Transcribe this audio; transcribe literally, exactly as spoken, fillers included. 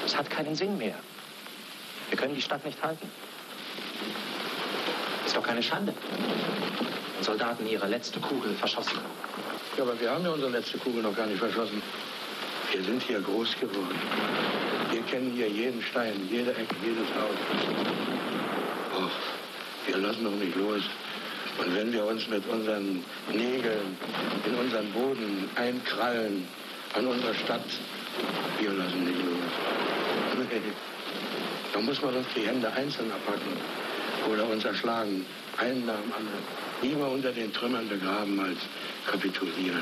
Es hat keinen Sinn mehr. Wir können die Stadt nicht halten. Ist doch keine Schande. Wenn Soldaten ihre letzte Kugel verschossen haben. Ja, aber wir haben ja unsere letzte Kugel noch gar nicht verschossen. Wir sind hier groß geworden. Wir kennen hier jeden Stein, jede Ecke, jedes Haus. Och, wir lassen doch nicht los. Und wenn wir uns mit unseren Nägeln in unseren Boden einkrallen an unserer Stadt, wir lassen nicht los. Da muss man uns die Hände einzeln abhacken oder uns erschlagen, einen nach dem anderen. Lieber unter den Trümmern begraben als kapitulieren.